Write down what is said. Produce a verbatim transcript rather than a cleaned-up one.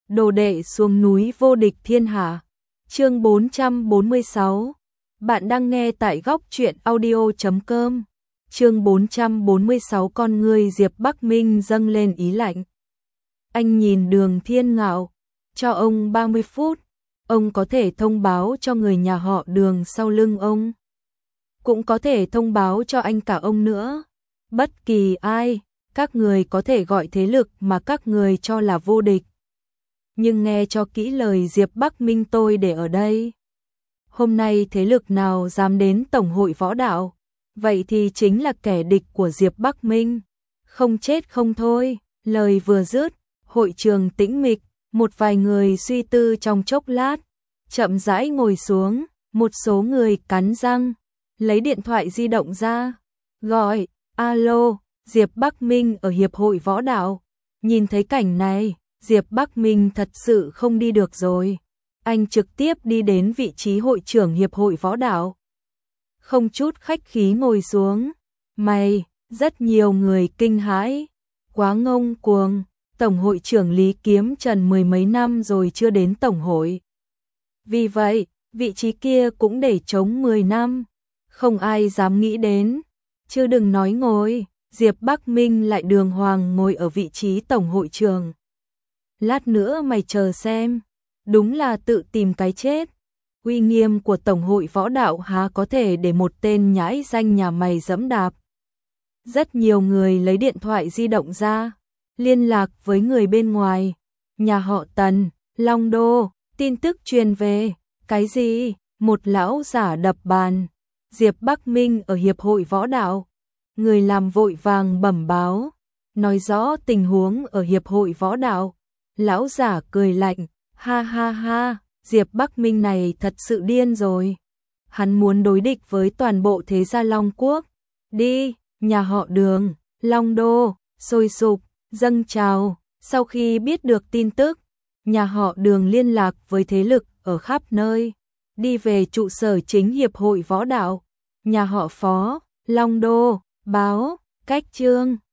Đồ đệ xuống núi vô địch thiên hạ. Chương bốn trăm bốn mươi sáu. Bạn đang nghe tại góc truyện audio chấm com. Chương bốn trăm bốn mươi sáu. Con người Diệp Bắc Minh dâng lên ý lạnh. Anh nhìn Đường Thiên Ngạo, cho ông ba mươi phút, ông có thể thông báo cho người nhà họ Đường sau lưng ông, cũng có thể thông báo cho anh cả ông nữa. Bất kỳ ai, các người có thể gọi thế lực mà các người cho là vô địch. Nhưng nghe cho kỹ lời Diệp Bắc Minh tôi để ở đây. Hôm nay thế lực nào dám đến Tổng hội Võ Đạo, vậy thì chính là kẻ địch của Diệp Bắc Minh. Không chết không thôi. Lời vừa dứt, hội trường tĩnh mịch, một vài người suy tư trong chốc lát, chậm rãi ngồi xuống, một số người cắn răng, lấy điện thoại di động ra, gọi, alo, Diệp Bắc Minh ở Hiệp hội Võ Đạo. Nhìn thấy cảnh này, Diệp Bắc Minh thật sự không đi được rồi. Anh trực tiếp đi đến vị trí hội trưởng Hiệp hội Võ Đạo. Không chút khách khí ngồi xuống. Mày, rất nhiều người kinh hãi. Quá ngông cuồng, Tổng hội trưởng Lý Kiếm Trần mười mấy năm rồi chưa đến Tổng hội. Vì vậy, vị trí kia cũng để trống mười năm. Không ai dám nghĩ đến. Chứ đừng nói ngồi, Diệp Bắc Minh lại đường hoàng ngồi ở vị trí Tổng hội trưởng. Lát nữa mày chờ xem, đúng là tự tìm cái chết. Uy nghiêm của Tổng hội Võ Đạo há có thể để một tên nhãi danh nhà mày dẫm đạp. Rất nhiều người lấy điện thoại di động ra, liên lạc với người bên ngoài. Nhà họ Tần, Long Đô, tin tức truyền về. Cái gì? Một lão giả đập bàn. Diệp Bắc Minh ở Hiệp hội Võ Đạo. Người làm vội vàng bẩm báo, nói rõ tình huống ở Hiệp hội Võ Đạo. Lão giả cười lạnh, ha ha ha, Diệp Bắc Minh này thật sự điên rồi. Hắn muốn đối địch với toàn bộ thế gia Long Quốc. Đi, nhà họ Đường, Long Đô, sôi sục, dâng trào. Sau khi biết được tin tức, nhà họ Đường liên lạc với thế lực ở khắp nơi, đi về trụ sở chính Hiệp hội Võ Đạo. Nhà họ Phó, Long Đô, báo, cách chương.